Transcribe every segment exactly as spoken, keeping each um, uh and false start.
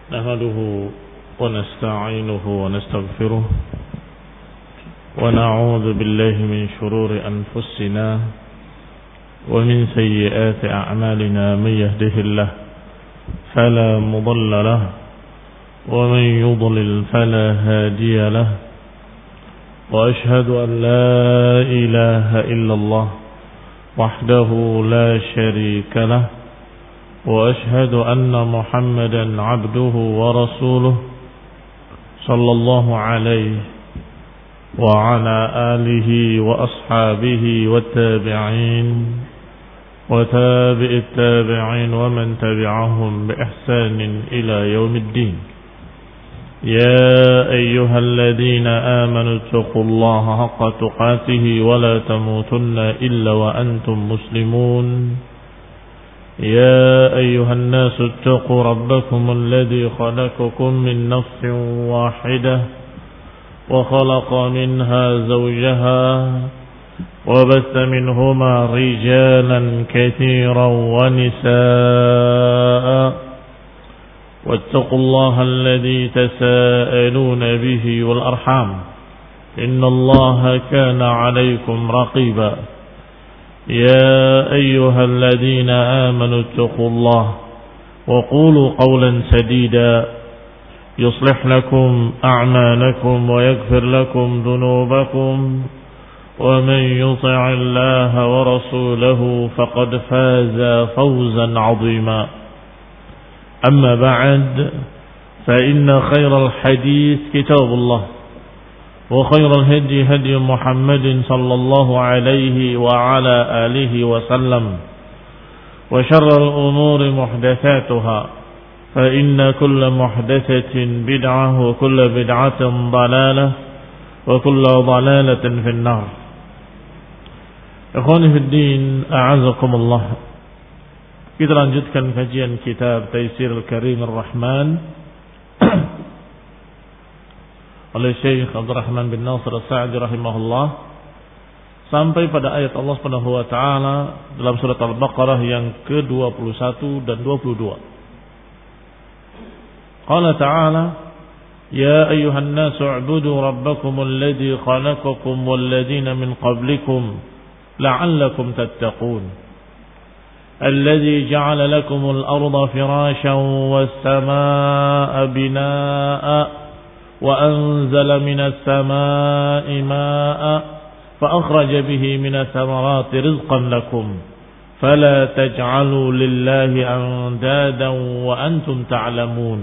نحمده ونستعينه ونستغفره ونعوذ بالله من شرور أنفسنا ومن سيئات أعمالنا. من يهده الله فلا مضل له ومن يضلل فلا هادي له، وأشهد أن لا إله إلا الله وحده لا شريك له، وأشهد أن محمدا عبده ورسوله صلى الله عليه وعلى آله وأصحابه والتابعين وتابع التابعين ومن تبعهم بإحسان إلى يوم الدين. يا أيها الذين آمنوا اتقوا الله حق تقاته ولا تموتن إلا وأنتم مسلمون. يا أيها الناس اتقوا ربكم الذي خلقكم من نفس واحدة وخلق منها زوجها وبث منهما رجالا كثيرا ونساء، واتقوا الله الذي تساءلون به والأرحام إن الله كان عليكم رقيبا. يا أيها الذين آمنوا اتقوا الله وقولوا قولا سديدا يصلح لكم أعمالكم ويغفر لكم ذنوبكم، ومن يطع الله ورسوله فقد فاز فوزا عظيما. أما بعد، فإن خير الحديث كتاب الله، وخير الهدي هدي محمد صلى الله عليه وعلى آله وسلم، وشر الأمور محدثاتها، فإن كل محدثة بدعة وكل بدعة ضلالة وكل ضلالة في النار. Ikhwani fi din, a'azakumullah. Kita lanjutkan kajian kitab Taisir Al-Karim Ar-Rahman oleh Syekh Abdul Rahman bin Nasir As-Sa'di rahimahullah, sampai pada ayat Allah Subhanahu wa taala dalam surat Al-Baqarah yang ke dua puluh satu dan dua puluh dua. Qala ta'ala: Ya ayyuhan nasu u'budu rabbakum alladhi khalaqakum walladhina min qablikum la'allakum tattaqun. Alladhi ja'ala lakumul arda firashan was samaa'a binaa'a وأنزل من السماء ماء فأخرج به من الثمرات رزقا لكم فلا تجعلوا لله أندادا وأنتم تعلمون.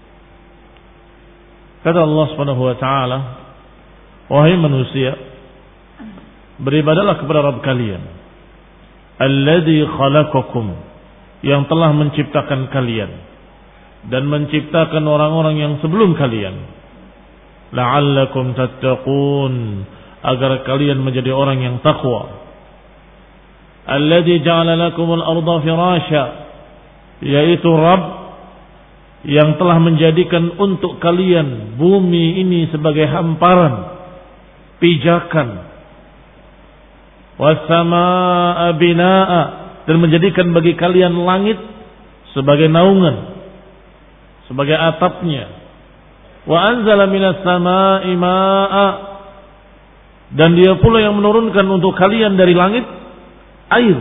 Kata Allah Subhanahu wa taala, wahai manusia, beribadalah kepada Rabb kalian, alladzi khalaqakum, yang telah menciptakan kalian dan menciptakan orang-orang yang sebelum kalian, la'allakum tattaqun, agar kalian menjadi orang yang takwa. Alladzi ja'ala lakumul arda firasya, yaitu Rabb yang telah menjadikan untuk kalian bumi ini sebagai hamparan, pijakan. Was samaa'a binaa'a, dan menjadikan bagi kalian langit sebagai naungan, sebagai atapnya. Wa anzala minas samaa'i maa'a, dan dia pula yang menurunkan untuk kalian dari langit air.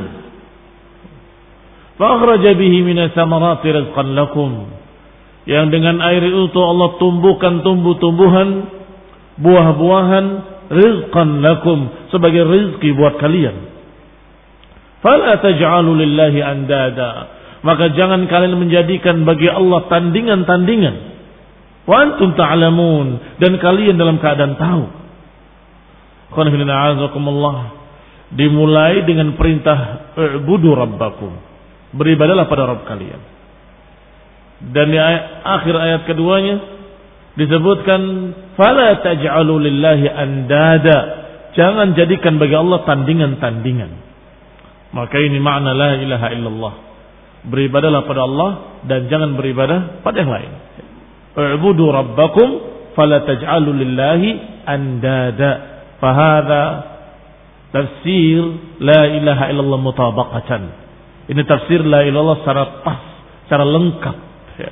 Fa akhraja bihi minas samarati rizqan lakum, yang dengan air itu Allah tumbuhkan tumbuh-tumbuhan, buah-buahan, rizqan lakum, sebagai rezeki buat kalian. Fala taj'alu lillahi andada, maka jangan kalian menjadikan bagi Allah tandingan-tandingan. Wa antum ta'lamun, dan kalian dalam keadaan tahu. Dimulai dengan perintah u'budu rabbakum, beribadalah pada Rabb kalian. Dan di ayat, akhir ayat keduanya disebutkan fala taj'alu lillahi andada, jangan jadikan bagi Allah tandingan-tandingan. Maka ini makna la ilaha illallah, beribadalah pada Allah dan jangan beribadah pada yang lain. U'budu rabbakum fala taj'alu lillahi andada. Fahadha tafsir la ilaha illallah mutabaqatan. Ini tafsir la ilaha illallah secara pas, secara lengkap.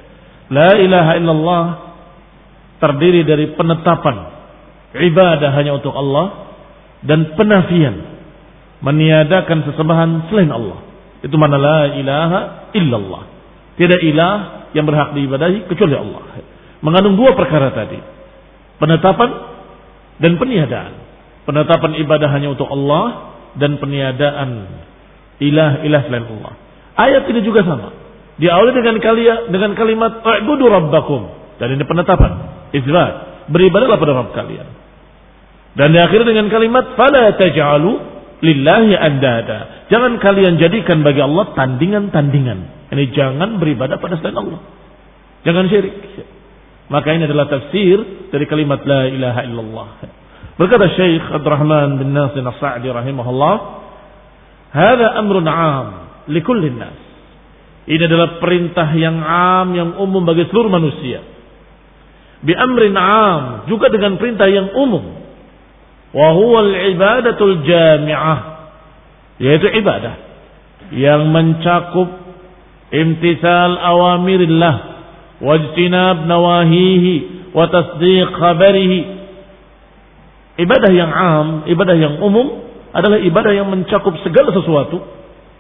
La ilaha illallah terdiri dari penetapan ibadah hanya untuk Allah dan penafian meniadakan sesembahan selain Allah. Itu mana la ilaha illallah. Tidak ilah yang berhak diibadahi kecuali Allah. Mengandung dua perkara tadi. Penetapan dan peniadaan. Penetapan ibadah hanya untuk Allah dan peniadaan ilah-ilah selain Allah. Ayat ini juga sama. Diawali dengan kalian dengan kalimat "U'budu rabbakum." Dan ini penetapan, isbat. Beribadahlah pada Rabb kalian. Dan diakhiri dengan kalimat "Fala taj'alu lillahi andada." Jangan kalian jadikan bagi Allah tandingan-tandingan. Ini jangan beribadah pada selain Allah. Jangan syirik. Maka ini adalah tafsir dari kalimat la ilaha illallah. Berkata Syekh Abdurrahman bin Nasir As-Sa'di rahimahullah, "Hada amrun 'am likulli nas." Ini adalah perintah yang 'am, yang umum bagi seluruh manusia. Bi amrin 'am, juga dengan perintah yang umum. Wa huwa al-ibadatul jami'ah, yaitu ibadah yang mencakup imtithal awamirillah wajtinab nawahihi wa tasdiq khabarihi. Ibadah yang 'am, ibadah yang umum adalah ibadah yang mencakup segala sesuatu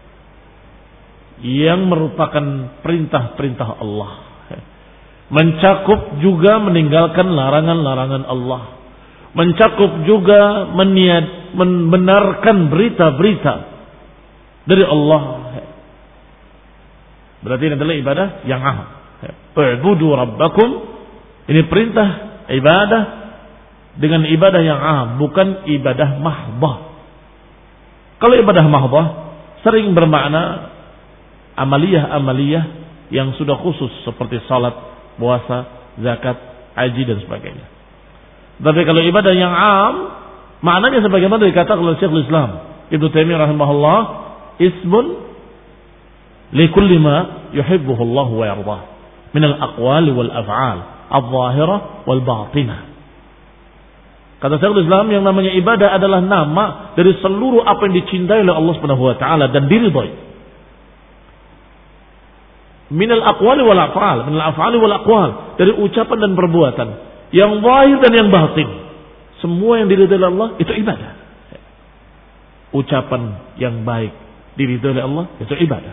yang merupakan perintah-perintah Allah. Mencakup juga meninggalkan larangan-larangan Allah. Mencakup juga meniat, membenarkan berita-berita dari Allah. Berarti ini adalah ibadah yang 'am. U'budu rabbakum. Ini perintah ibadah dengan ibadah yang 'am, bukan ibadah mahdhah. Kalau ibadah mahdhah sering bermakna amaliyah-amaliyah yang sudah khusus seperti salat, puasa, zakat, haji dan sebagainya. Tapi kalau ibadah yang 'am, maknanya sebagaimana dikatakan oleh Syekhul Islam Ibnu Taimiyah rahimahullah, ismun likulli ma yuhibbuhu Allah wa yardah min al-aqwali wal af'al adh-dhahirah wal batinah. Kata Syekhul Islam, yang namanya ibadah adalah nama dari seluruh apa yang dicintai oleh Allah Subhanahu wa taala dan diridhai. Minal aqwali wal af'al, minal af'ali wal aqwal, dari ucapan dan perbuatan, yang zahir dan yang batin. Semua yang diridhai oleh Allah itu ibadah. Ucapan yang baik diridhai oleh Allah itu ibadah.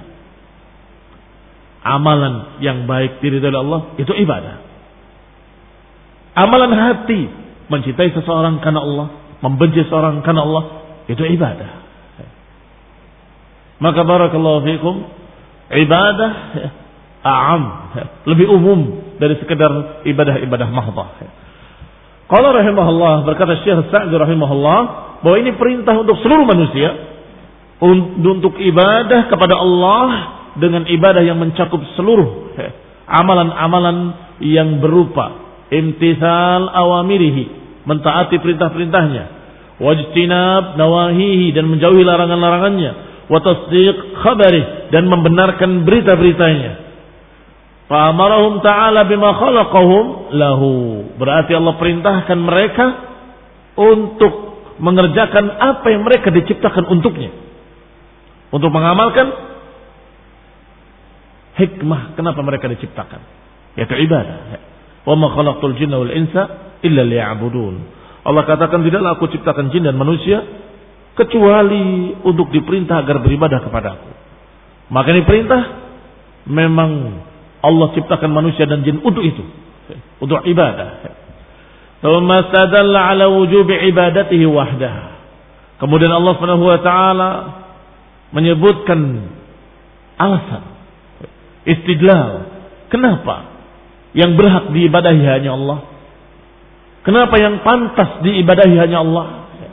Amalan yang baik diridhai oleh Allah itu ibadah. Amalan hati, mencintai seseorang karena Allah, membenci seseorang karena Allah, itu ibadah. Maka barakallahu fikum, ibadah a'am, lebih umum dari sekedar ibadah-ibadah mahdhah. Qala rahimahullah, berkata Syekh Sa'di rahimahullah, bahwa ini perintah untuk seluruh manusia untuk ibadah kepada Allah dengan ibadah yang mencakup seluruh amalan-amalan yang berupa imtithal awamirihi, mentaati perintah-perintahnya, wajtinab nawahihi, dan menjauhi larangan-larangannya, wa tasdiq khabari, dan membenarkan berita-beritanya. Fa amarahum ta'ala bima khalaqahum lahu. Berarti Allah perintahkan mereka untuk mengerjakan apa yang mereka diciptakan untuknya. Untuk mengamalkan hikmah kenapa mereka diciptakan, yaitu ibadah. Wa ma khalaqtul jinna wal insa illa liya'budun. Allah katakan, tidaklah aku ciptakan jin dan manusia kecuali untuk diperintah agar beribadah kepadaku. Maka ini perintah memang Allah ciptakan manusia dan jin untuk itu, untuk ibadah. Tsumma stadalla ala wujubi ibadatihi wahdah. Kemudian Allah Subhanahu wa taala menyebutkan alasan, istidlal, kenapa yang berhak diibadahi hanya Allah, kenapa yang pantas diibadahi hanya Allah.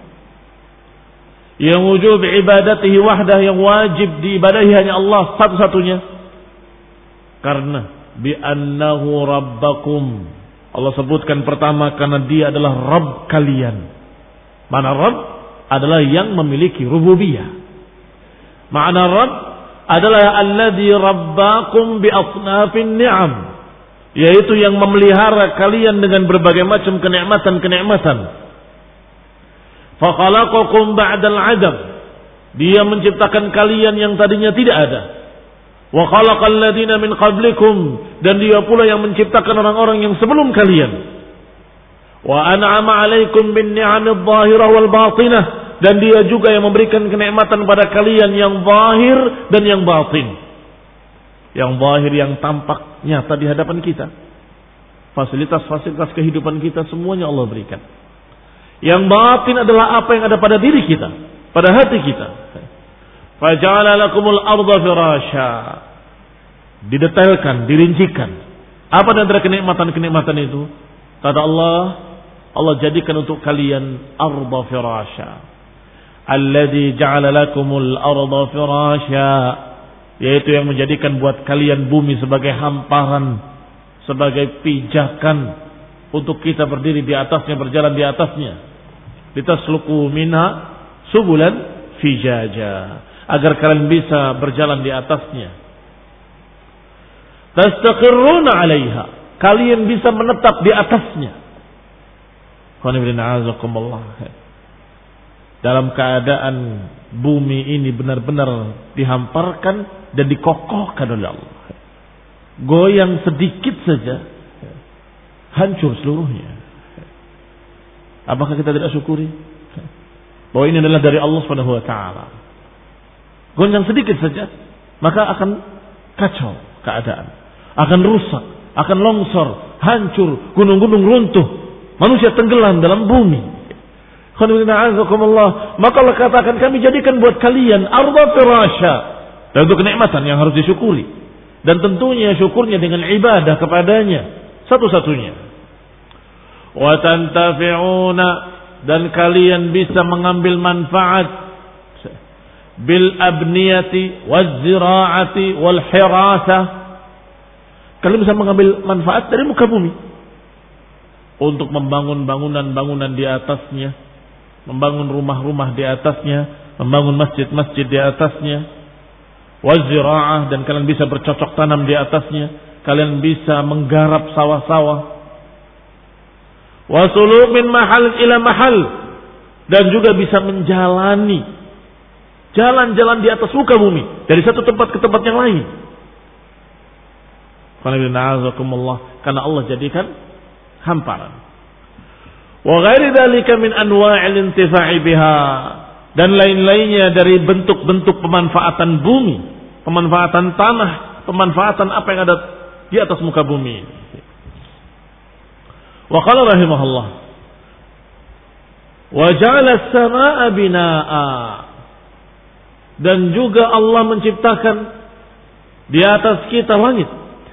Yang wujub ibadatihi wahdah, yang wajib diibadahi hanya Allah satu-satunya. Karena bi'annahu rabbakum, Allah sebutkan pertama karena dia adalah Rabb kalian. Mana Rabb adalah yang memiliki rububiyah. Makna Rabb adalah alladzi rabbakum bi asnafin ni'am, yaitu yang memelihara kalian dengan berbagai macam kenikmatan-kenikmatan. Fa khalaqakum ba'dal 'adam, dia menciptakan kalian yang tadinya tidak ada. Wa khalaqal ladzina min qablikum, dan Dia pula yang menciptakan orang-orang yang sebelum kalian. Wa an'ama 'alaikum bin ni'amidh dhahirah wal batinah, dan Dia juga yang memberikan kenikmatan pada kalian yang zahir dan yang batin. Yang zahir yang tampak nyata di hadapan kita. Fasilitas-fasilitas kehidupan kita semuanya Allah berikan. Yang batin adalah apa yang ada pada diri kita, pada hati kita. Faja'ala lakumul arda firasya. Didetailkan, dirincikan. Apa di antara kenikmatan-kenikmatan itu? Kata Allah, Allah jadikan untuk kalian arda firasya. Alladzi ja'ala lakumul arda firasya, yaitu yang menjadikan buat kalian bumi sebagai hamparan, sebagai pijakan untuk kita berdiri di atasnya, berjalan di atasnya. Litasluku minha subulan fijaja, agar kalian bisa berjalan di atasnya. Tastaqirruna 'alaiha, kalian bisa menetap di atasnya. Dalam keadaan bumi ini benar-benar dihamparkan dan dikokohkan oleh Allah. Goyang sedikit saja hancur seluruhnya. Apakah kita tidak syukuri bahwa ini adalah dari Allah Subhanahu wa taala? Goyang sedikit saja maka akan kacau keadaan, akan rusak, akan longsor, hancur, gunung-gunung runtuh, manusia tenggelam dalam bumi. Maka Allah katakan, kami jadikan buat kalian arda firasya, dan itu kenikmatan yang harus disyukuri, dan tentunya syukurnya dengan ibadah kepadanya satu-satunya. Wa tantafi'una, dan kalian bisa mengambil manfaat bil abniyati waz zira'ati wal hirasah. Kalian bisa mengambil manfaat dari muka bumi untuk membangun bangunan-bangunan di atasnya, membangun rumah-rumah di atasnya, membangun masjid-masjid di atasnya. Waz zira'ah, dan kalian bisa bercocok tanam di atasnya, kalian bisa menggarap sawah-sawah. Wasulu min mahal ila mahal, dan juga bisa menjalani jalan-jalan di atas muka bumi dari satu tempat ke tempat yang lain. Karena Allah jadikan hamparan. Wa ghairi dzalika min anwa'il intifa'i biha, dan lain-lainnya dari bentuk-bentuk pemanfaatan bumi, pemanfaatan tanah, pemanfaatan apa yang ada di atas muka bumi. Wa qala rahimahullah, wa ja'ala as-samaa'a binaa'a, dan juga Allah menciptakan di atas kita langit,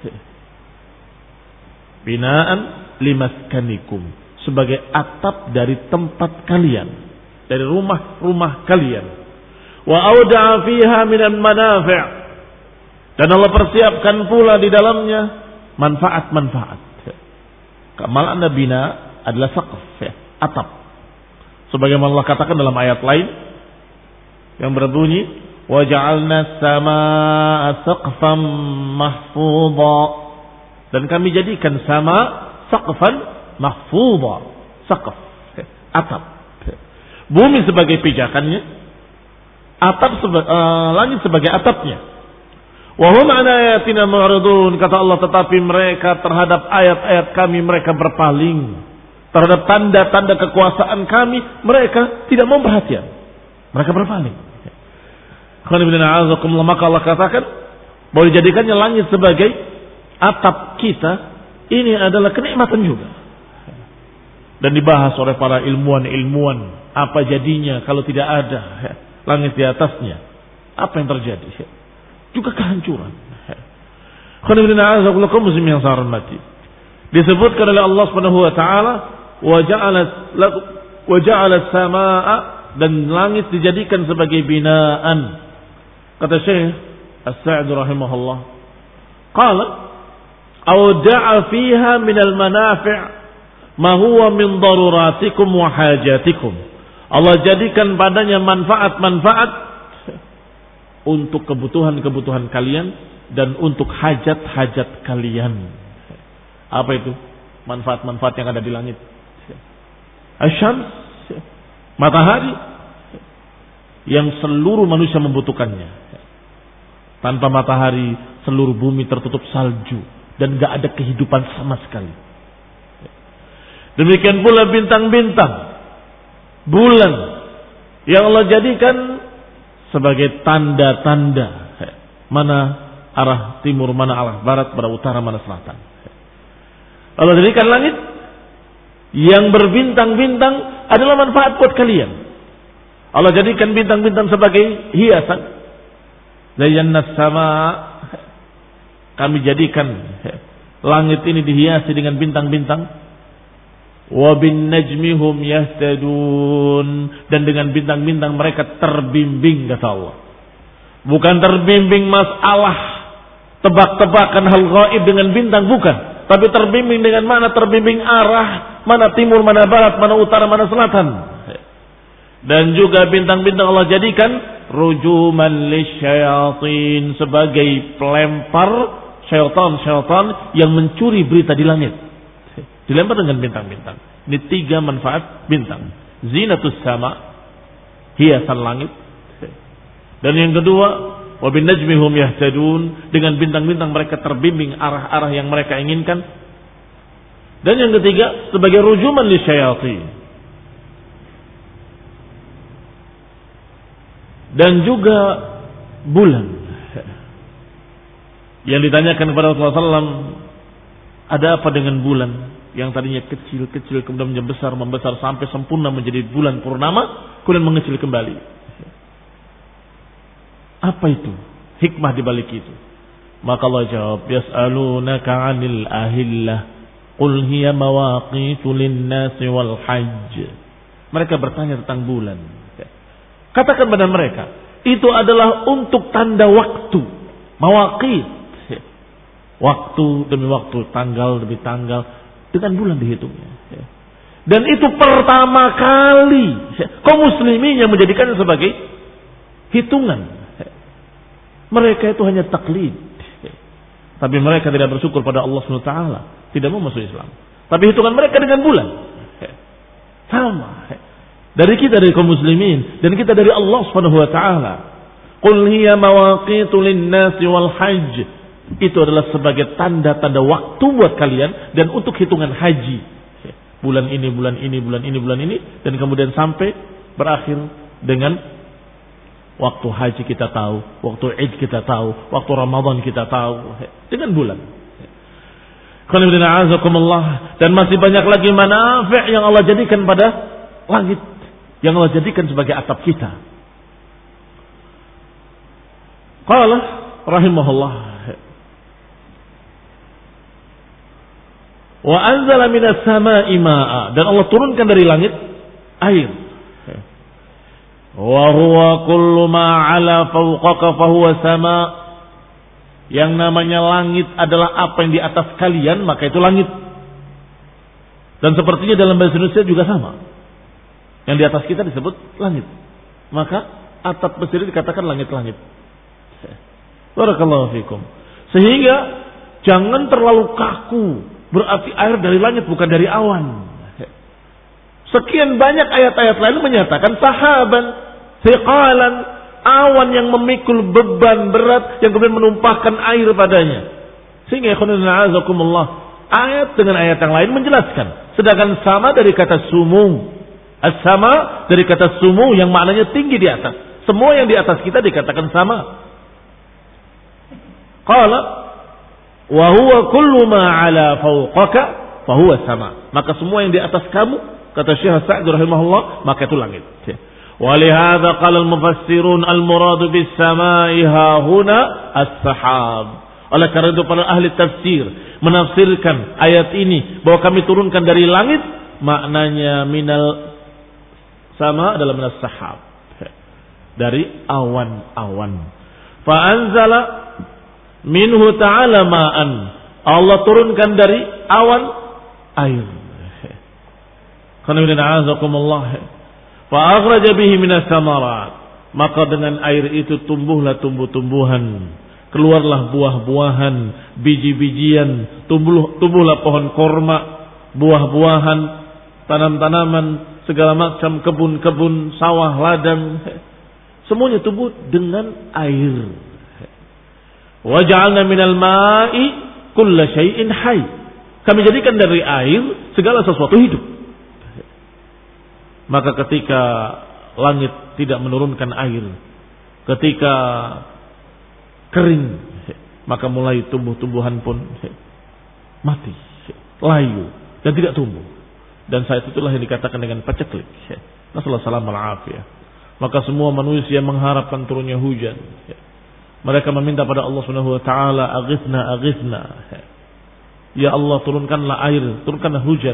binaan limaskanikum, sebagai atap dari tempat kalian, dari rumah-rumah kalian. Wa auda'a fiha minal manafi', dan Allah persiapkan pula di dalamnya manfaat-manfaat. Kamal anna bina adalah saqaf, ya, atap. Sebagaimana Allah katakan dalam ayat lain yang berbunyi, wa ja'alna samaa'a saqfan mahfudha, dan kami jadikan sama saqfan mahfudha, saqaf, atap. Bumi sebagai pijakannya, atap seba, uh, langit sebagai atapnya. Wa hum an ayatina mu'ridun, kata Allah, tetapi mereka terhadap ayat-ayat kami mereka berpaling, terhadap tanda-tanda kekuasaan kami mereka tidak mau perhatian, mereka berpaling. Maka Allah katakan bahwa dijadikannya langit sebagai atap kita, ini adalah kenikmatan juga. Dan dibahas oleh para ilmuwan-ilmuwan, apa jadinya kalau tidak ada langit di atasnya, apa yang terjadi? Juga kehancuran. Disebutkan oleh Allah Subhanahu wa taala, wa ja'ala wa ja'ala as-samaa'a, dan langit dijadikan sebagai binaan. Kata Syekh As-Sa'di rahimahullah, qala awda'a fiha min al-manafi' ma huwa min daruratikum wa hajatikum. Allah jadikan padanya manfaat-manfaat untuk kebutuhan-kebutuhan kalian dan untuk hajat-hajat kalian. Apa itu manfaat-manfaat yang ada di langit? Asyams, matahari, yang seluruh manusia membutuhkannya. Tanpa matahari seluruh bumi tertutup salju dan gak ada kehidupan sama sekali. Demikian pula bintang-bintang, bulan yang Allah jadikan sebagai tanda-tanda mana arah timur, mana arah barat, mana utara, mana selatan. Allah jadikan langit yang berbintang-bintang adalah manfaat buat kalian. Allah jadikan bintang-bintang sebagai hiasan. Zayyana sama, kami jadikan langit ini dihiasi dengan bintang-bintang. Wa bin najmi hum yahtadun, dan dengan bintang-bintang mereka terbimbing, kata Allah. Bukan terbimbing masalah tebak-tebakan hal gaib dengan bintang, bukan. Tapi terbimbing dengan mana? Terbimbing arah, mana timur, mana barat, mana utara, mana selatan. Dan juga bintang-bintang Allah jadikan rujuman lisyayatin, sebagai pelempar syaitan-syaitan yang mencuri berita di langit. Dilempar dengan bintang-bintang. Ini tiga manfaat bintang. Zinatus sama, hiasan langit. Dan yang kedua, wa bin najmi hum yahtadun, dengan bintang-bintang mereka terbimbing arah-arah yang mereka inginkan. Dan yang ketiga, sebagai rujuman lisyayatin. Dan juga bulan. Yang ditanyakan kepada Rasulullah shallallahu alaihi wasallam, ada apa dengan bulan yang tadinya kecil-kecil kemudian menjadi besar, membesar sampai sempurna menjadi bulan purnama, kemudian mengecil kembali. Apa itu? Hikmah di balik itu. Maka Allah jawab, yas'alunaka 'anil ahillah qul hiya mawaqitu lin-nasi wal hajj. Mereka bertanya tentang bulan. Katakan pada mereka, itu adalah untuk tanda waktu, mawaqit, waktu demi waktu, tanggal demi tanggal, dengan bulan dihitungnya. Dan itu pertama kali kaum muslimin yang menjadikannya sebagai hitungan. Mereka itu hanya taklid, tapi mereka tidak bersyukur pada Allah subhanahu wa taala, tidak mau masuk Islam. Tapi hitungan mereka dengan bulan sama. Dari kita, dari kaum muslimin, dan kita dari Allah subhanahu wa ta'ala. Qul hiya mawaqitu lin-nasi wal hajj. Itu adalah sebagai tanda-tanda waktu buat kalian dan untuk hitungan haji. Bulan ini, bulan ini, bulan ini, bulan ini, dan kemudian sampai berakhir dengan waktu haji kita tahu, waktu Id kita tahu, waktu Ramadan kita tahu, dengan bulan. Dan masih banyak lagi manafi' yang Allah jadikan pada langit, yang Allah jadikan sebagai atap kita. Qala rahimahullah, wa anzala minas samaa'i maa'a, dan Allah turunkan dari langit air. Wa huwa kullu ma 'ala fawqaka fa huwa sama'. Yang namanya langit adalah apa yang di atas kalian, maka itu langit. Dan sepertinya dalam bahasa Indonesia juga sama. Yang di atas kita disebut langit. Maka atap Mesir dikatakan langit-langit. Barakallahu fikum. Sehingga jangan terlalu kaku. Berarti air dari langit bukan dari awan. Sekian banyak ayat-ayat lain menyatakan sahaban, thiqalan, awan yang memikul beban berat yang kemudian menumpahkan air padanya. Sehingga ikhwanuna a'azakumullah, ayat dengan ayat yang lain menjelaskan. Sedangkan sama dari kata sumu. As-sama dari kata sumu yang maknanya tinggi di atas. Semua yang di atas kita dikatakan sama. Qala wa huwa kullu ma 'ala fawqaka fa huwa sama. Maka semua yang di atas kamu, kata Syekh Sa'd rahimahullah, maka itu langit. Wa li hadza qala al-mufassirun al-murad bis samaa'i ha huna as-sahab. Oleh karena itu para ahli tafsir menafsirkan ayat ini bahwa kami turunkan dari langit, maknanya minal sama adalah minas sahab, dari awan-awan. Fa anzala minhu ta'ala ma'an, Allah turunkan dari awan air. Qanawina a'azakumullah. Fa akhraja bihi minas samarat, maka dengan air itu tumbuhlah tumbuh-tumbuhan, keluarlah buah-buahan, biji-bijian, tumbuh, tumbuhlah pohon korma, buah-buahan, tanam-tanaman, segala macam kebun-kebun, sawah, ladang, semuanya tumbuh dengan air. Wa ja'alna minal ma'i kulla syai'in hayy. Kami jadikan dari air segala sesuatu hidup. Maka ketika langit tidak menurunkan air, ketika kering, maka mulai tumbuh-tumbuhan pun mati, layu dan tidak tumbuh. Dan saat itulah yang dikatakan dengan paceklik. Nasallahu salamul afiyah. Maka semua manusia mengharapkan turunnya hujan. Mereka meminta pada Allah Subhanahu wa taala, aghithna aghithna. Ya Allah, turunkanlah air, turunkanlah hujan.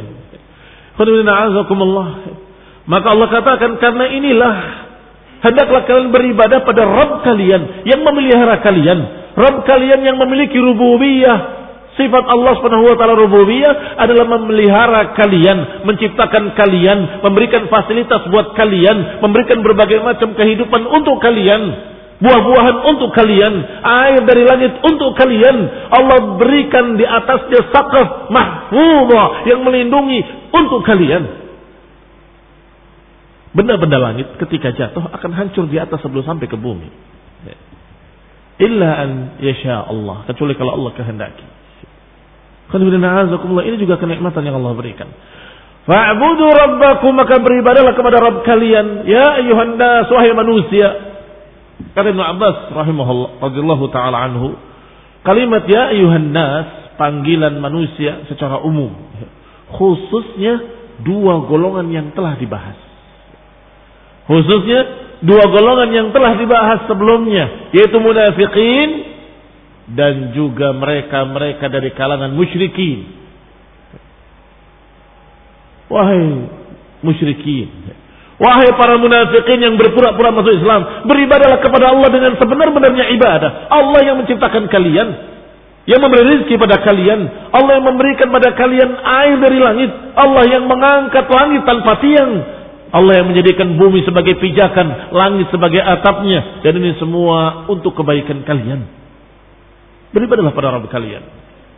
Maka Allah katakan, karena inilah hendaklah kalian beribadah pada Rabb kalian yang memelihara kalian, Rabb kalian yang memiliki rububiyah. Sifat Allah Subhanahu wa taala rububiyah adalah memelihara kalian, menciptakan kalian, memberikan fasilitas buat kalian, memberikan berbagai macam kehidupan untuk kalian, buah-buahan untuk kalian, air dari langit untuk kalian. Allah berikan di atasnya saqaf mahfuzah yang melindungi untuk kalian. Benda-benda langit ketika jatuh akan hancur di atas sebelum sampai ke bumi. Illa an yasha Allah, kecuali kalau Allah kehendaki. Ini juga kenikmatan yang Allah berikan. Fa'budu rabbakum, maka beribadahlah kepada Rabb kalian. Ya ayyuhan nas, wahai manusia. Kata Ibnu Abbas rahimahullah radhiyallahu taala anhu, kalimat ya ayyuhan nas panggilan manusia secara umum, khususnya dua golongan yang telah dibahas. Khususnya dua golongan yang telah dibahas sebelumnya, yaitu munafiqin dan juga mereka-mereka dari kalangan musyrikin. Wahai musyrikin, wahai para munafikin yang berpura-pura masuk Islam, beribadahlah kepada Allah dengan sebenar-benarnya ibadah. Allah yang menciptakan kalian, yang memberi rezeki pada kalian, Allah yang memberikan pada kalian air dari langit, Allah yang mengangkat langit tanpa tiang, Allah yang menjadikan bumi sebagai pijakan, langit sebagai atapnya, dan ini semua untuk kebaikan kalian. Beribadahlah pada Rabb kalian.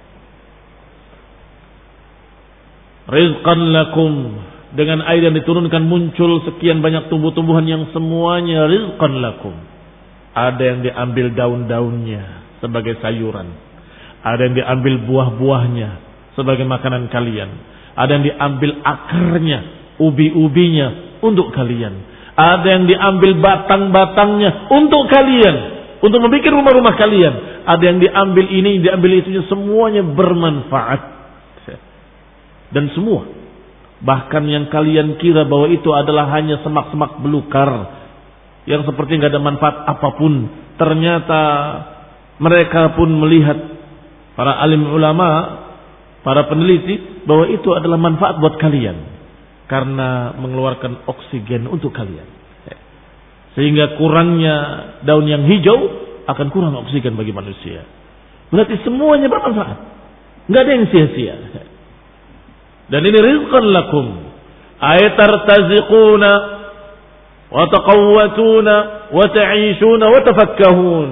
Rizqan lakum, dengan air yang diturunkan muncul sekian banyak tumbuh-tumbuhan yang semuanya rizqan lakum. Ada yang diambil daun-daunnya sebagai sayuran, ada yang diambil buah-buahnya sebagai makanan kalian, ada yang diambil akarnya, ubi-ubinya untuk kalian, ada yang diambil batang-batangnya untuk kalian, untuk membuat rumah-rumah kalian. Ada yang diambil ini, diambil itu, semuanya bermanfaat. Dan semua, bahkan yang kalian kira bahwa itu adalah hanya semak-semak belukar yang seperti nggak ada manfaat apapun, ternyata mereka pun melihat, para alim ulama, para peneliti, bahwa itu adalah manfaat buat kalian karena mengeluarkan oksigen untuk kalian. Sehingga kurangnya daun yang hijau akan kurang oksigen bagi manusia. Berarti semuanya bermanfaat, nggak ada yang sia-sia. Dan ini rizqan lakum, ay tartaziquna wa taqawwatuna wa ta'ishuna wa tafakkahun.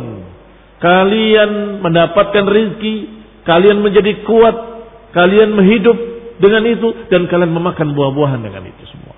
Kalian mendapatkan rizki, kalian menjadi kuat, kalian menghidup dengan itu, dan kalian memakan buah-buahan dengan itu semua.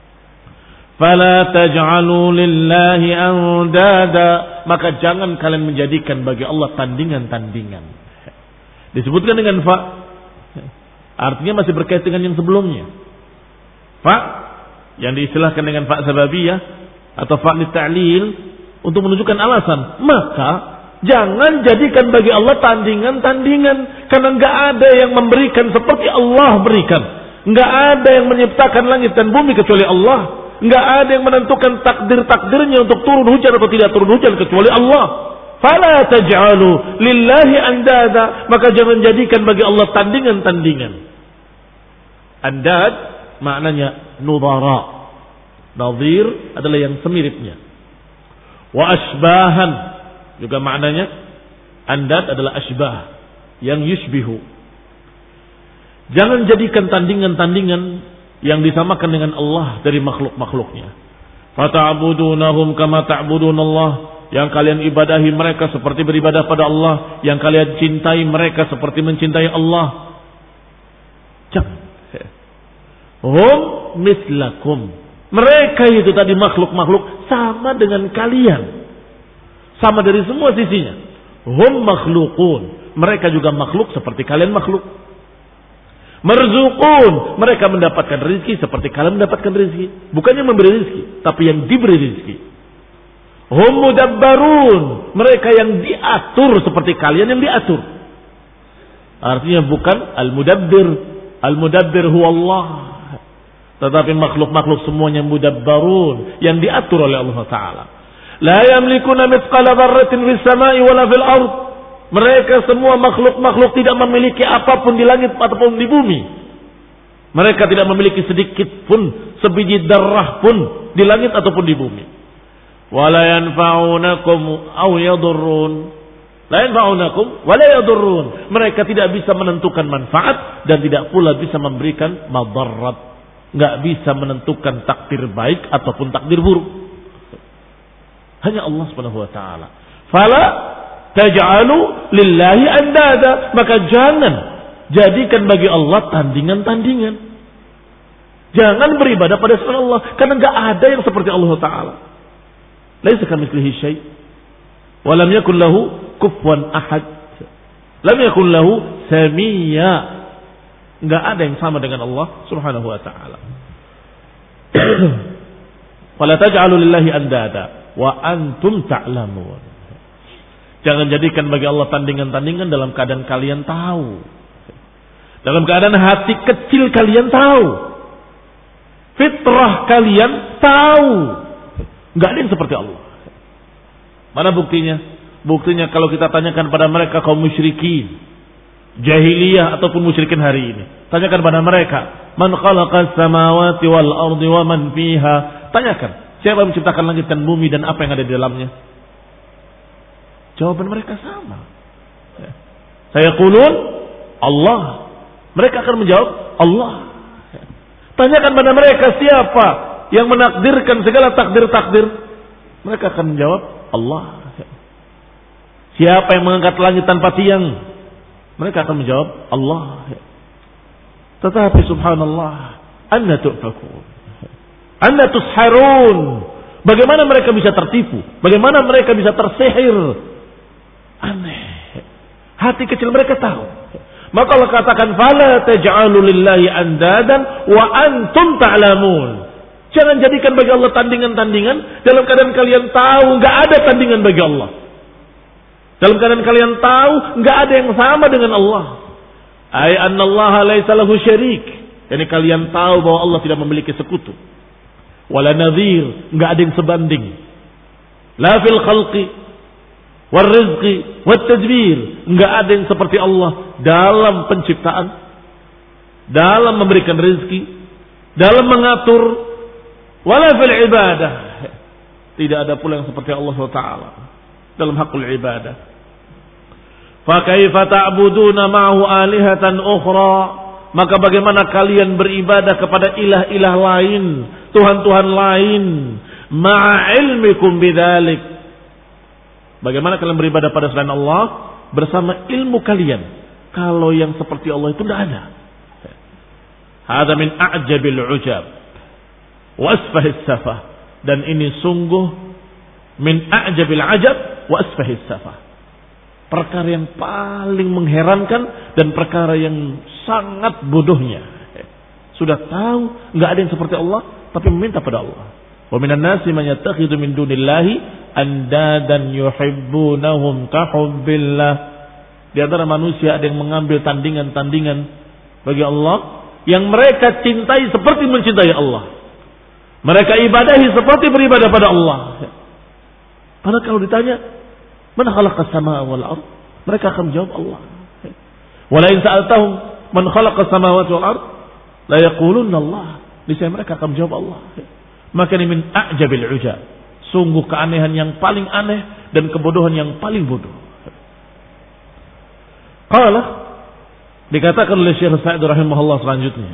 Fala taj'alu lillahi andada, maka jangan kalian menjadikan bagi Allah tandingan-tandingan. Disebutkan dengan fa, artinya masih berkait dengan yang sebelumnya. Fa yang diistilahkan dengan fa sababiyah atau fa litta'lil untuk menunjukkan alasan. Maka jangan jadikan bagi Allah tandingan-tandingan, karena enggak ada yang memberikan seperti Allah berikan. Enggak ada yang menciptakan langit dan bumi kecuali Allah. Enggak ada yang menentukan takdir-takdirnya untuk turun hujan atau tidak turun hujan kecuali Allah. Fala taj'alu lillahi andada, maka jangan jadikan bagi Allah tandingan-tandingan. Andad maknanya nudhara. Nadhir adalah yang semiripnya. Wa asbahan juga maknanya, andad adalah asbah, yang yushbihu. Jangan jadikan tandingan-tandingan yang disamakan dengan Allah dari makhluk-makhluknya. Fata'budunahum kama ta'budunallah, yang kalian ibadahi mereka seperti beribadah pada Allah, yang kalian cintai mereka seperti mencintai Allah. Jangan. Hum mislakum, mereka itu tadi makhluk-makhluk sama dengan kalian, sama dari semua sisinya. hum makhluqun, mereka juga makhluk seperti kalian makhluk. Marzuqun, mereka mendapatkan rezeki seperti kalian mendapatkan rezeki. Bukannya memberi rezeki, tapi yang diberi rezeki. Hum mudabbarun, mereka yang diatur seperti kalian yang diatur. Artinya bukan al-mudabbir, al-mudabbir huwa Allah, tetapi makhluk-makhluk semuanya mudabbarun, yang diatur oleh Allah Ta'ala. La yamlikuna mithqala dzarratin fis sama'i wala fil ardh. Mereka semua makhluk-makhluk tidak memiliki apapun di langit ataupun di bumi. Mereka tidak memiliki sedikit pun, sebiji darah pun di langit ataupun di bumi. Wala yanfa'unakum aw yadurrun. La yanfa'unakum wala yadurrun. Mereka tidak bisa menentukan manfaat dan tidak pula bisa memberikan madarat. Enggak bisa menentukan takdir baik ataupun takdir buruk. Hanya Allah Subhanahu wa taala. Fala taj'alu lillahi andada, maka jangan jadikan bagi Allah tandingan-tandingan. Jangan beribadah pada selain Allah, karena enggak ada yang seperti Allah Taala. Laisa kamitslihi syai' wa lam yakul lahu kufuwan ahad. Lam yakul lahu samia. Enggak ada yang sama dengan Allah Subhanahu wa taala. Wala taj'alu lillahi andada wa antum ta'lamun. Jangan jadikan bagi Allah tandingan-tandingan dalam keadaan kalian tahu. Dalam keadaan hati kecil kalian tahu. Fitrah kalian tahu. Enggak ada yang seperti Allah. Mana buktinya? Buktinya kalau kita tanyakan pada mereka kaum musyrikin, jahiliyah ataupun musyrikin hari ini. Tanyakan pada mereka, man khalaqas samawati wal ardi wa man fiha. Tanyakan, siapa yang menciptakan langit dan bumi dan apa yang ada di dalamnya? Jawaban mereka sama. Saya qulun Allah. Mereka akan menjawab Allah. Tanyakan pada mereka siapa yang menakdirkan segala takdir-takdir. Mereka akan menjawab Allah. Siapa yang mengangkat langit tanpa tiang. Mereka akan menjawab Allah. Tetapi subhanallah, anna tu'fakun, anna tusharun. Bagaimana mereka bisa tertipu? Bagaimana mereka bisa tersihir? Aneh. Hati kecil mereka tahu. Maka Allah katakan, fala taj'alu lillahi andadan wa antum ta'lamun. Jangan jadikan bagi Allah tandingan-tandingan dalam keadaan kalian tahu enggak ada tandingan bagi Allah. Dalam keadaan kalian tahu enggak ada yang sama dengan Allah. Ai annallaha laisa lahu syarik. Yani kalian tahu bahwa Allah tidak memiliki sekutu. Wala nadhir, enggak ada yang sebanding. La fil khalqi war rizqi wat tadbir, enggak ada yang seperti Allah dalam penciptaan, dalam memberikan rezeki, dalam mengatur, wala fil ibadah. Tidak ada pula yang seperti Allah subhanahu wa taala dalam hakul ibadah. Fa kaifa ta'buduna ma'ahu alihatan ukhra? Maka bagaimana kalian beribadah kepada ilah-ilah lain, Tuhan-Tuhan lain, ma'a ilmikum bidzalik? Bagaimana kalian beribadah pada selain Allah bersama ilmu kalian? Kalau yang seperti Allah itu tidak ada. Hadza min a'jabil ujab wa asfahis safah. Dan ini sungguh min a'jabil ajab wa asfahis safah. Perkara yang paling mengherankan dan perkara yang sangat bodohnya. Sudah tahu enggak ada yang seperti Allah tapi meminta pada Allah. Wa minan nasi man yattakhidhu min dunillahi andadan yuhibbunahum ka hubbillah. Di antara manusia ada yang mengambil tandingan-tandingan bagi Allah yang mereka cintai seperti mencintai Allah. Mereka ibadahi seperti beribadah pada Allah. Padahal kalau ditanya, "Man khalaqas samaa wal ard?" Mereka akan menjawab Allah. Wa la in sa'altahum man khalaqas samawati wal ard la yaqulunna Allah. Niscaya mereka akan menjawab Allah. Maka ini min a'jabil ujab. Sungguh keanehan yang paling aneh dan kebodohan yang paling bodoh. Qala, dikatakan oleh Syekh Sa'id rahimahullah selanjutnya.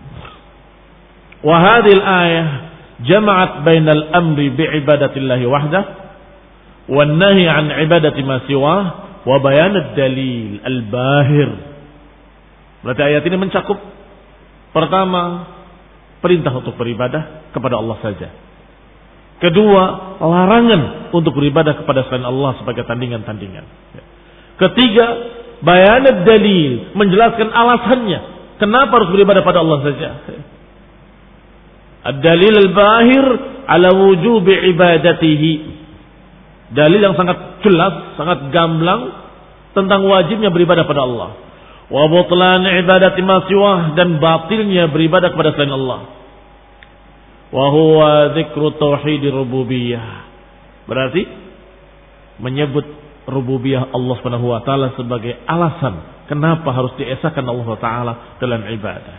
Wa hadhil ayah jama'at bainal amri bi'ibadatillahi wahdah wan nahi an ibadati ma siwah wa bayan ad-dalil al-bahir. Berarti ayat ini mencakup pertama perintah untuk beribadah kepada Allah saja. Kedua, larangan untuk beribadah kepada selain Allah sebagai tandingan-tandingan. Ketiga, bayanat dalil, menjelaskan alasannya kenapa harus beribadah pada Allah saja. Ad-dalil al-bahir ala wujubi ibadatihi. Dalil yang sangat jelas, sangat gamblang tentang wajibnya beribadah pada Allah. Wa butlan ibadati ma siwah, dan batilnya beribadah kepada selain Allah. Wa huwa dzikru tauhidir rububiyah. Berarti menyebut rububiyah Allah Subhanahu wa taala sebagai alasan kenapa harus diesakan Allah taala dalam ibadah.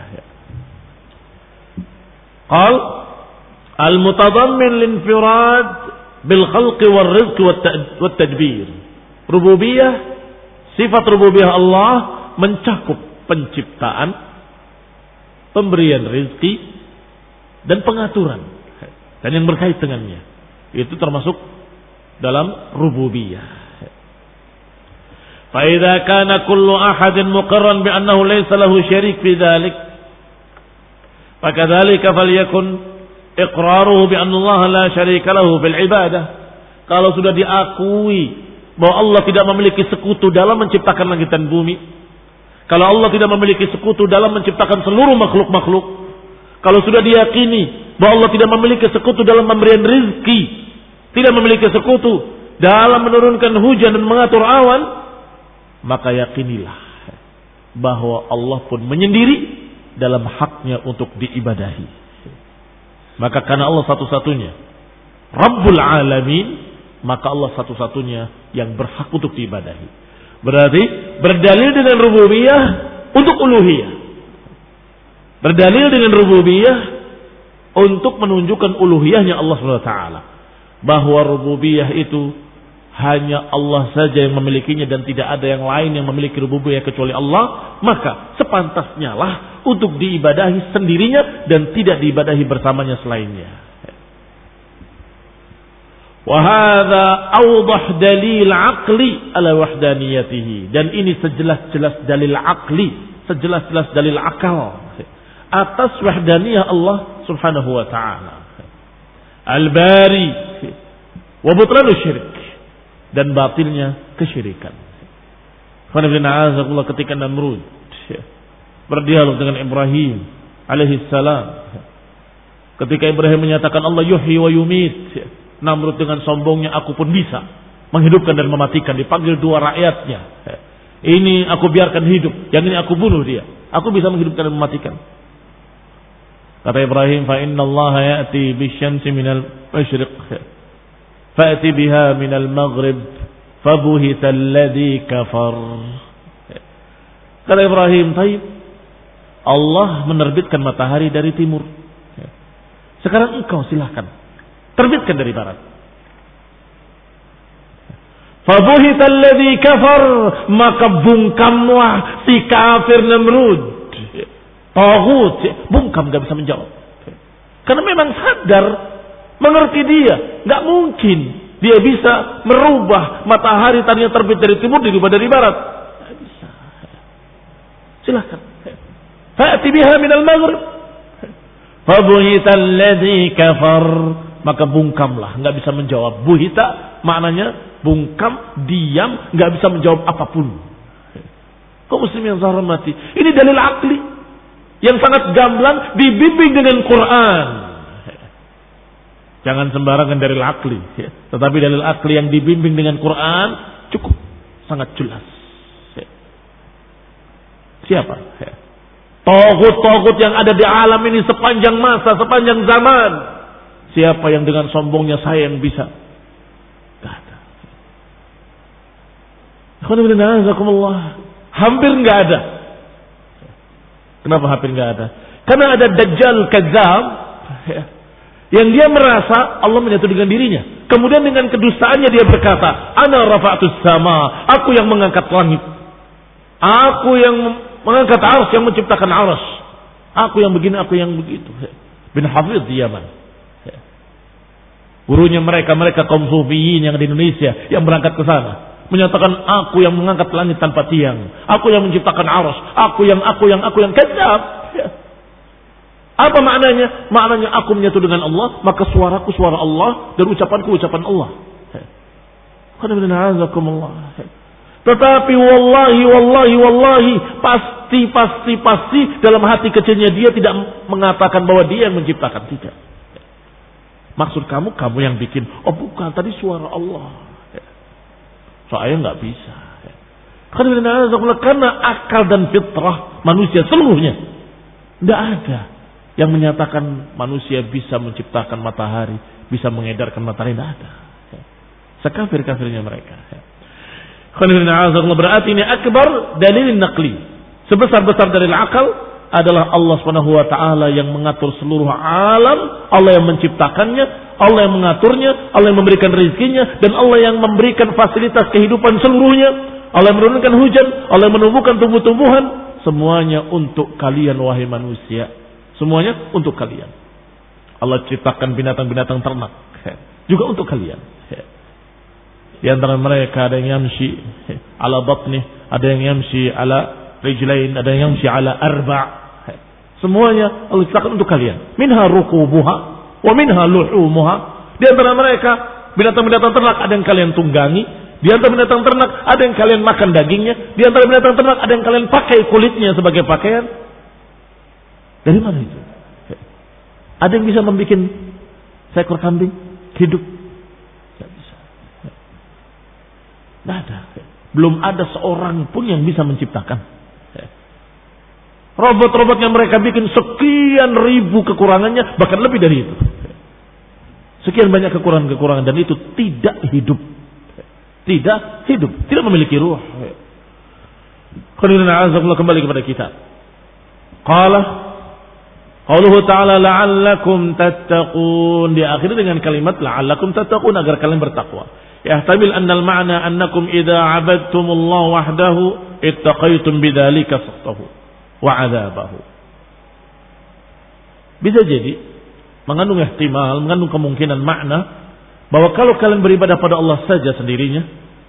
Qal al-mutadammin lil-infirad bil khalqi war rizq wat tadbir. Rububiyah, sifat rububiyah Allah mencakup penciptaan, pemberian rezeki dan pengaturan dan yang berkait dengannya. Itu termasuk dalam rububiyah. Fa idza kana kullu ahadin muqarran bi annahu laysa lahu syarik fi dzalik, fakadzalika falyakun iqraruhu bi anna Allah la syarika lahu bil ibadah. Kalau sudah diakui bahwa Allah tidak memiliki sekutu dalam menciptakan langit dan bumi, kalau Allah tidak memiliki sekutu dalam menciptakan seluruh makhluk-makhluk, kalau sudah diyakini bahwa Allah tidak memiliki sekutu dalam pemberian rizki, tidak memiliki sekutu dalam menurunkan hujan dan mengatur awan, maka yakinilah bahwa Allah pun menyendiri dalam haknya untuk diibadahi. Maka karena Allah satu-satunya Rabbul Alamin, maka Allah satu-satunya yang berhak untuk diibadahi. Berarti berdalil dengan rububiyah untuk uluhiyah. Berdalil dengan rububiyah untuk menunjukkan uluhiyahnya Allah subhanahu wa taala. Bahwa rububiyah itu hanya Allah saja yang memilikinya dan tidak ada yang lain yang memiliki rububiyah kecuali Allah, maka sepantasnya lah untuk diibadahi sendirinya dan tidak diibadahi bersamanya selainnya. Wa hadza awdah dalil aqli ala wahdaniyatihi, dan ini sejelas-jelas dalil aqli, sejelas-jelas dalil akal atas wahdaniyah Allah subhanahu wa ta'ala. Al-bari wa butlanu syirik, dan batilnya kesyirikan. Ketika Namrud berdialog dengan Ibrahim alaihi salam, ketika Ibrahim menyatakan Allah yuhyi wa yumit, Namrud dengan sombongnya, aku pun bisa menghidupkan dan mematikan. Dipanggil dua rakyatnya, ini aku biarkan hidup, yang ini aku bunuh dia, aku bisa menghidupkan dan mematikan. Kata Ibrahim, fa inna Allah ya'ti bisyamsi minal masyriq fa'ti biha minal maghrib fabuhita alladhi kafar. Kata Ibrahim, taib, Allah menerbitkan matahari dari timur, sekarang engkau silahkan terbitkan dari barat. Fabuhita alladhi kafar, maka bungkamlah si kafir Namrud. Taghut, bungkam, gak bisa menjawab. Karena memang sadar, mengerti dia, gak mungkin dia bisa merubah matahari tadinya terbit dari timur dirubah dari barat. Gak bisa. Silahkan. Fa'ti biha minal maghrib fabuhita alladhi kafar, maka bungkamlah, gak bisa menjawab. Buhita maknanya bungkam, diam, gak bisa menjawab apapun. Kau muslim yang saya hormati, ini dalil akli yang sangat gamblang, dibimbing dengan Quran. Jangan sembarangan dalil akli, ya. Tetapi dalil akli yang dibimbing dengan Quran cukup sangat jelas. Ya. Siapa? Ya. Taghut-taghut yang ada di alam ini sepanjang masa, sepanjang zaman. Siapa yang dengan sombongnya saya yang bisa? Gak ada. Hampir gak ada. Kenapa hampir nggak ada? Karena ada Dajjal Kadzab, ya, yang dia merasa Allah menyatu dengan dirinya. Kemudian dengan kedustaannya dia berkata, Ana rafa'tus sama, aku yang mengangkat langit, aku yang mengangkat arsy, yang menciptakan arsy, aku yang begini, aku yang begitu. Bin Hafidh di Yaman, gurunya mereka, mereka kaum sufiyin yang di Indonesia yang berangkat ke sana, menyatakan aku yang mengangkat langit tanpa tiang, aku yang menciptakan arsy, aku yang aku yang aku yang kadzab. Ya. Apa maknanya? Maknanya aku menyatu dengan Allah, maka suaraku suara Allah dan ucapanku ucapan Allah. Tetapi wallahi, wallahi, wallahi, pasti, pasti, pasti dalam hati kecilnya dia tidak mengatakan bahwa dia yang menciptakan. Tidak. Maksud kamu, kamu yang bikin. Oh bukan, tadi suara Allah. Saya nggak bisa. Karena akal dan fitrah manusia seluruhnya tidak ada yang menyatakan manusia bisa menciptakan matahari, bisa mengedarkan matahari. Tidak ada. Sekafir-kafirnya mereka. Berarti ini akbar dalil naqli. Sebesar-besar dalil akal adalah Allah Subhanahu wa taala yang mengatur seluruh alam, Allah yang menciptakannya, Allah yang mengaturnya, Allah yang memberikan rezekinya, dan Allah yang memberikan fasilitas kehidupan seluruhnya. Allah yang menurunkan hujan, Allah yang menumbuhkan tumbuh-tumbuhan, semuanya untuk kalian wahai manusia. Semuanya untuk kalian. Allah ciptakan binatang-binatang ternak juga untuk kalian. Di antara mereka ada yang yamshi ala batnih, ada yang yamshi ala rijlain, ada yang yamshi ala arba'. Semuanya Allah ciptakan untuk kalian. Minha rukubuha wa minha luhumuha. Di antara mereka binatang-binatang ternak ada yang kalian tunggangi, di antara binatang ternak ada yang kalian makan dagingnya, di antara binatang ternak ada yang kalian pakai kulitnya sebagai pakaian. Dari mana itu? Ada yang bisa membuat seekor kambing hidup? Tidak ada. Belum ada seorang pun yang bisa menciptakan. Robot-robot yang mereka bikin sekian ribu kekurangannya, bahkan lebih dari itu. Sekian banyak kekurangan-kekurangan, dan itu tidak hidup. Tidak hidup. Tidak memiliki ruh. Kembali kepada kita. Qala qauluhu ta'ala la'allakum tattaqun. Diakhiri dengan kalimat la'allakum tattaqun, agar kalian bertakwa. Yahtamil annal ma'na annakum idza 'abadtumullah wahdahu ittaqaytum bidzalika sakhtahu wa 'adzabahu. Bisa jadi mengandung ihtimal, mengandung kemungkinan makna bahwa kalau kalian beribadah pada Allah saja sendirinya,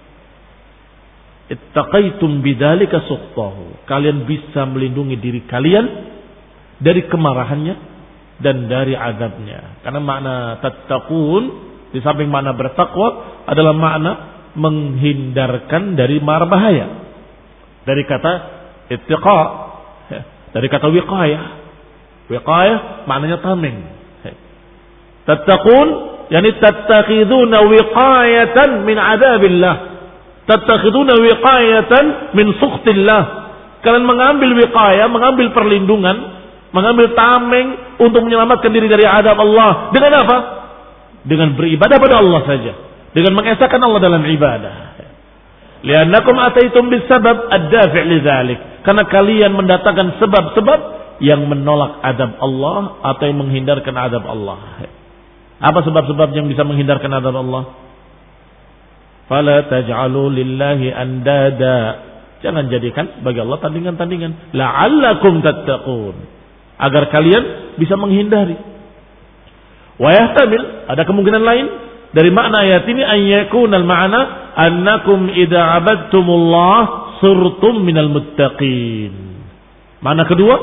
ittaqaytum bidzalika sakhtahu, kalian bisa melindungi diri kalian dari kemarahannya dan dari azabnya. Karena makna tattaqun di samping makna bertakwa adalah makna menghindarkan dari mara bahaya. Dari kata ittiqa, dari kata wiqayah. Wiqayah maknanya tameng. Tattaqun yani tattakhiduna wiqayatan min adzabillah. Tattakhiduna wiqayatan min sukhtillah. Kalian mengambil wiqayah, mengambil perlindungan, mengambil tameng untuk menyelamatkan diri dari azab Allah. Dengan apa? Dengan beribadah pada Allah saja, dengan mengesahkan Allah dalam ibadah. Li'annakum ataitum bisabab ad-dafi' lidzalik, karena kalian mendatangkan sebab-sebab yang menolak azab Allah atau yang menghindarkan azab Allah. Apa sebab-sebab yang bisa menghindarkan azab Allah? Fala taj'alu lillahi andada. Jangan jadikan bagi Allah tandingan-tandingan. La'allakum tattaqun, agar kalian bisa menghindari. Wa yahtamil, ada kemungkinan lain dari makna ayat ini, an yakunal ma'na annakum idza 'abadtumullah surtum minal muttaqin. Makna kedua,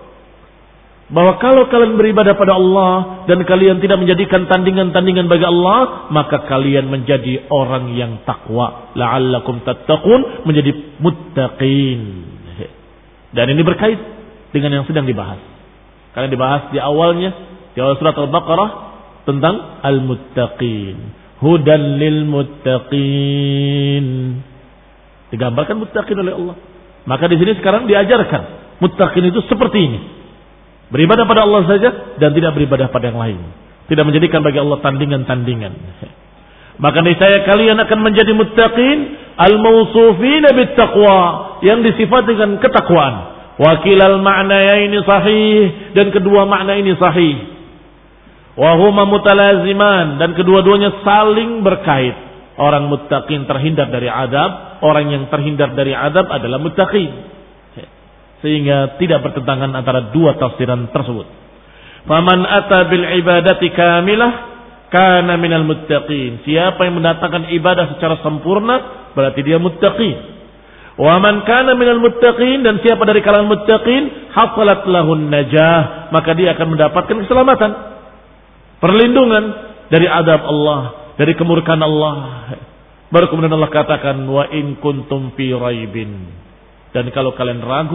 bahwa kalau kalian beribadah pada Allah dan kalian tidak menjadikan tandingan-tandingan bagi Allah, maka kalian menjadi orang yang takwa. La'allakum tattaqun, menjadi muttaqin. Dan ini berkait dengan yang sedang dibahas. Karena dibahas di awalnya, di awal surat Al-Baqarah tentang al-muttaqin. Hudan lil muttaqin. Digambarkan muttaqin oleh Allah. Maka di sini sekarang diajarkan muttaqin itu seperti ini. Beribadah pada Allah saja dan tidak beribadah pada yang lain. Tidak menjadikan bagi Allah tandingan-tandingan. Maka niscaya kalian akan menjadi muttaqin al-mawsufina bittaqwa, yang disifati dengan ketakwaan. Wakilal ma'nayaini sahih, dan kedua makna ini sahih. Wa huma mutalaziman, dan kedua-duanya saling berkait. Orang muttaqin terhindar dari azab, orang yang terhindar dari azab adalah muttaqin. Sehingga tidak bertentangan antara dua tafsiran tersebut. Faman ata bil ibadati kamilah kana minal muttaqin. Siapa yang mendatangkan ibadah secara sempurna berarti dia muttaqin. Wa man kana minal muttaqin, dan siapa dari kalangan muttaqin hasalat lahun najah, maka dia akan mendapatkan keselamatan, perlindungan dari azab Allah, dari kemurkaan Allah. Baru kemudian Allah katakan, wa in kuntum fi raibin, dan kalau kalian ragu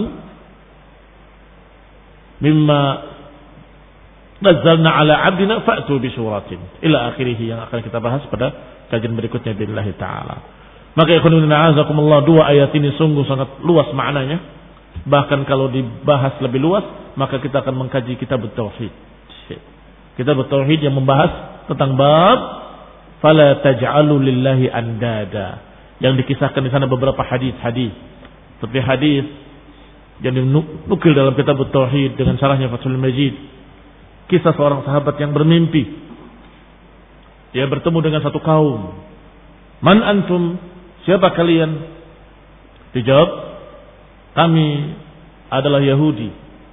mimma nazzalna ala abdina fa'tu bi suratin ila akhirih, yang akan kita bahas pada kajian berikutnya billahi taala. Maka ikhwan a'azakumullah, dua ayat ini sungguh sangat luas maknanya. Bahkan kalau dibahas lebih luas, maka kita akan mengkaji kitab tauhid. Kitab tauhid yang membahas tentang bab fala taj'alu lillahi andada, yang dikisahkan di sana beberapa hadis-hadis. Seperti hadis yang dinukil dalam kitab tauhid dengan syarahnya Fathul Majid, kisah seorang sahabat yang bermimpi. Dia bertemu dengan satu kaum. Man antum? Siapa kalian? Dijawab, kami adalah Yahudi.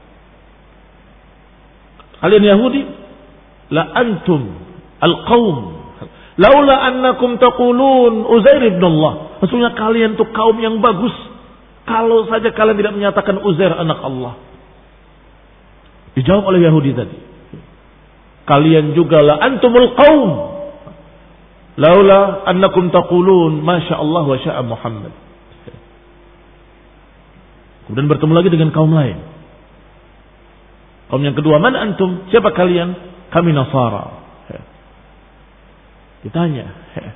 Kalian Yahudi? La antum al-qaum. Laula annakum taqulun Uzair ibn Allah. Maksudnya kalian tuh kaum yang bagus, kalau saja kalian tidak menyatakan Uzair anak Allah. Dijawab oleh Yahudi tadi, kalian juga la antumul qaum. Laula annakum taqulun masya Allah wa sya'a Muhammad. Kemudian bertemu lagi dengan kaum lain. Kaum yang kedua, man antum? Siapa kalian? Kami Nasara. Ditanya,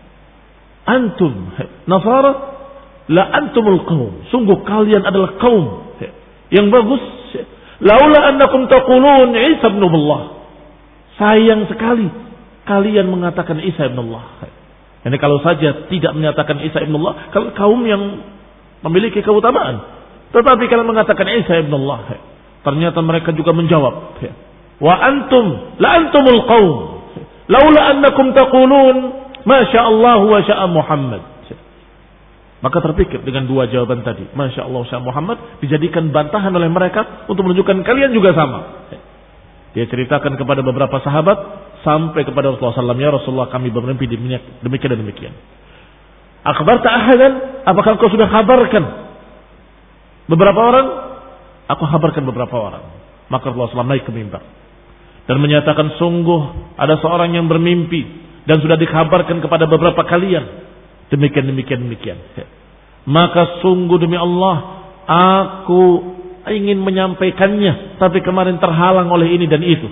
antum Nasara? La antumul qaum. Sungguh kalian adalah kaum yang bagus. Laula annakum taqulun Isa ibn Allah. Sayang sekali kalian mengatakan Isa ibn Allah. Jadi kalau saja tidak menyatakan Isa ibn Allah, kalau kaum yang memiliki keutamaan. Tetapi kalau mengatakan Isa ibn Allah, ternyata mereka juga menjawab, wa antum la antumul qaum laula annakum taqulun masya Allah wa sya'a Muhammad. Maka terpikir dengan dua jawaban tadi, masya Allah wa sya'a Muhammad, dijadikan bantahan oleh mereka untuk menunjukkan kalian juga sama. Dia ceritakan kepada beberapa sahabat sampai kepada Rasulullah sallallahu alaihi wasallam, ya Rasulullah, kami bermimpi demikian dan demikian. Akhbarta ahadan? Apakah kau sudah kabarkan beberapa orang? Aku kabarkan beberapa orang. Maka Rasulullah sallallahu alaihi wasallam naik ke mimbar dan menyatakan, sungguh ada seorang yang bermimpi dan sudah dikabarkan kepada beberapa kalian demikian demikian demikian. Maka sungguh demi Allah, aku ingin menyampaikannya, tapi kemarin terhalang oleh ini dan itu.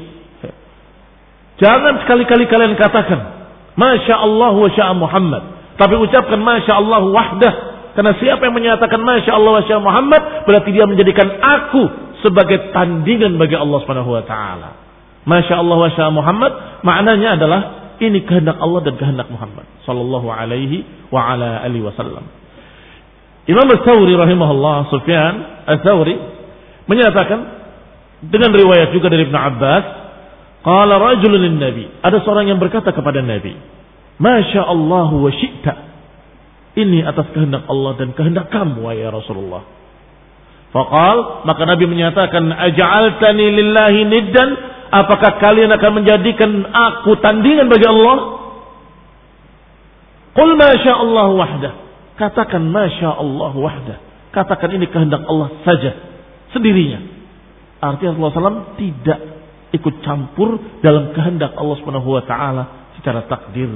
Jangan sekali-kali kalian katakan masya Allah wa sya'a Muhammad, tapi ucapkan masya Allah wahdah. Karena siapa yang menyatakan masya Allah wa sya'a Muhammad, berarti dia menjadikan aku sebagai tandingan bagi Allah Subhanahu wa taala. Masya Allah wa sya'a Muhammad maknanya adalah ini kehendak Allah dan kehendak Muhammad sallallahu alaihi wa ala alihi wasallam. Imam Ats-Tsauri rahimahullah, Sufyan Ats-Tsauri menyatakan dengan riwayat juga dari Ibnu Abbas, qala rajulun lin nabi, ada seorang yang berkata kepada Nabi, masya Allah wa syi'ta, ini atas kehendak Allah dan kehendak kamu wahai Rasulullah. Faqal, maka Nabi menyatakan, aj'altani lillahi niddan, apakah kalian akan menjadikan aku tandingan bagi Allah? Qul masya Allah wahdah, katakan masya Allah wahdah, katakan ini kehendak Allah saja sendirinya. Artinya Rasulullah sallallahu alaihi wasallam tidak ikut campur dalam kehendak Allah Subhanahu wa taala secara takdir.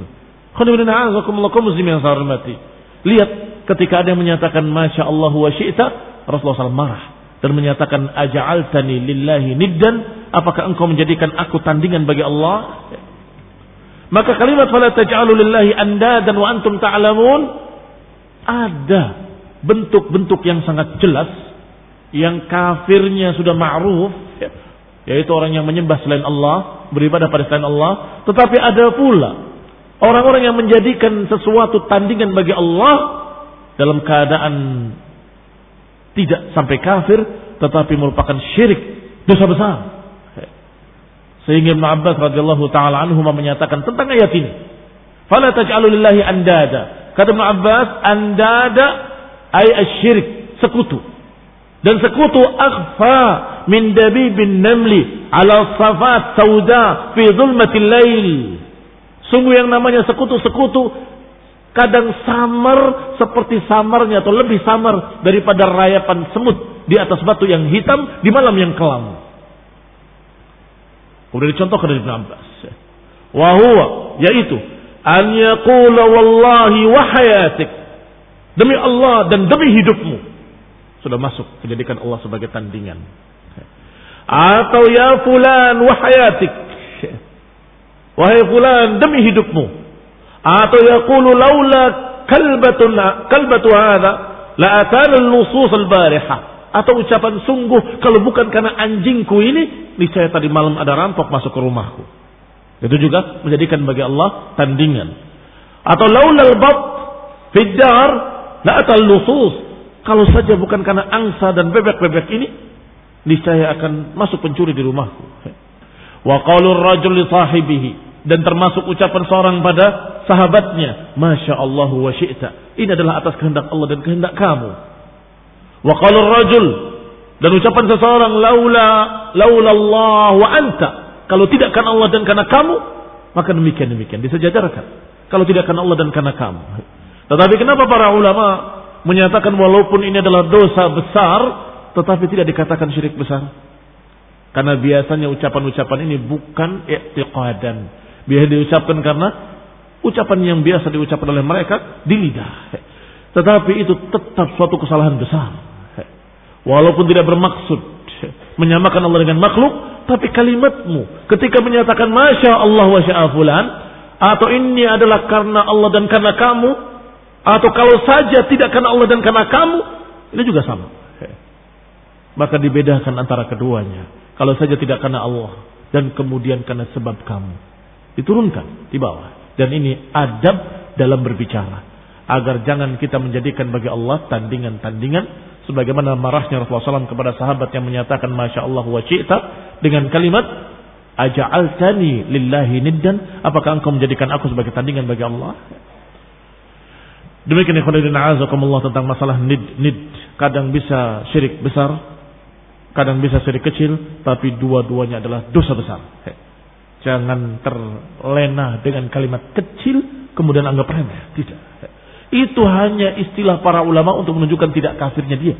Lihat, ketika ada yang menyatakan masya Allah wa syi'ta, Rasulullah sallallahu alaihi wasallam marah dan menyatakan aja'altani lillahi niddan, apakah engkau menjadikan aku tandingan bagi Allah? Maka kalimat fala taj'alu lillahi andadan wa antum ta'lamun, ada bentuk-bentuk yang sangat jelas yang kafirnya sudah ma'ruf, yaitu orang yang menyembah selain Allah, beribadah pada selain Allah. Tetapi ada pula orang-orang yang menjadikan sesuatu tandingan bagi Allah dalam keadaan tidak sampai kafir, tetapi merupakan syirik, dosa besar. Sehingga Ibnu Abbas radhiyallahu taala anhu menyatakan tentang ayat ini, fala taj'alu lillahi andada. Kata Ibnu Abbas, andada ay asyirik, sekutu. Dan sekutu akhfa min dabibin namli ala safat sauda fi zulmatil lail. Sungguh yang namanya sekutu-sekutu kadang samar seperti samarnya atau lebih samar daripada rayapan semut di atas batu yang hitam di malam yang kelam. Kemudian dicontohkan dari Ibnu Abbas. Wa huwa, yaitu an yaqula wallahi wa hayatik. Demi Allah dan demi hidupmu. Sudah masuk menjadikan Allah sebagai tandingan. Atau ya fulan wa hayatik. Wahai fulan demi hidupmu. Atau yaqulu laula kalbatun kalbatu hadha la atana al-nusus al-bariha. Atau ucapan sungguh kalau bukan karena anjingku ini, niscaya tadi malam ada rampok masuk ke rumahku. Itu juga menjadikan bagi Allah tandingan. Atau laulal bat fid dar la atal lusus. Kalau saja bukan karena angsa dan bebek-bebek ini, niscaya akan masuk pencuri di rumahku. Wa qaulur rajul li sahibihi, dan termasuk ucapan seorang pada sahabatnya, Masya Allah wa syi'ta. Ini adalah atas kehendak Allah dan kehendak kamu. Wa qaulur rajul, dan ucapan seseorang laula laula Allah wa anta. Kalau tidak karena Allah dan karena kamu, maka demikian demikian disejajarkan. Kalau tidak karena Allah dan karena kamu. Tetapi kenapa para ulama menyatakan walaupun ini adalah dosa besar, tetapi tidak dikatakan syirik besar? Karena biasanya ucapan-ucapan ini bukan i'tiqadan. Biasa diucapkan karena ucapan yang biasa diucapkan oleh mereka di lidah. Tetapi itu tetap suatu kesalahan besar. Walaupun tidak bermaksud menyamakan Allah dengan makhluk, tapi kalimatmu ketika menyatakan Masya Allah wa sya'a fulan, atau ini adalah karena Allah dan karena kamu, atau kalau saja tidak karena Allah dan karena kamu, ini juga sama. Maka dibedakan antara keduanya. Kalau saja tidak karena Allah dan kemudian karena sebab kamu, diturunkan di bawah. Dan ini adab dalam berbicara, agar jangan kita menjadikan bagi Allah tandingan-tandingan, sebagaimana marahnya Rasulullah shallallahu alaihi wasallam kepada sahabat yang menyatakan Masya Allah wa syi'ta dengan kalimat aja'altani lillahi niddan, apakah engkau menjadikan aku sebagai tandingan bagi Allah? Demikian ikhwan a'azakumullah tentang masalah nid. Nid kadang bisa syirik besar, kadang bisa syirik kecil, tapi dua-duanya adalah dosa besar. Jangan terlena dengan kalimat kecil kemudian anggap remeh. Tidak. Itu hanya istilah para ulama untuk menunjukkan tidak kafirnya dia.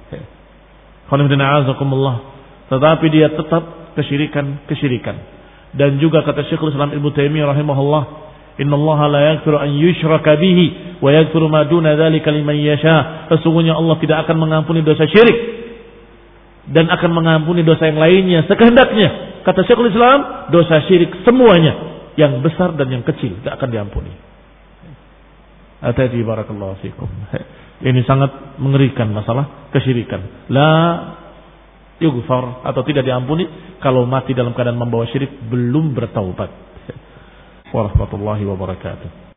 Tetapi dia tetap kesyirikan-kesyirikan. Dan juga kata Syekhul Islam Ibnu Taimiyah rahimahullah, innallaha la yaghfiru an yushraka bihi wa yaghfiru ma duna dzalika liman yasha. Sesungguhnya Allah tidak akan mengampuni dosa syirik dan akan mengampuni dosa yang lainnya sekehendaknya. Kata Syekhul Islam, dosa syirik semuanya, yang besar dan yang kecil, tidak akan diampuni. Atati barakallahu fikum. Ini sangat mengerikan masalah kesyirikan. La yughfar, atau tidak diampuni kalau mati dalam keadaan membawa syirik belum bertaubat. Warahmatullahi wabarakatuh.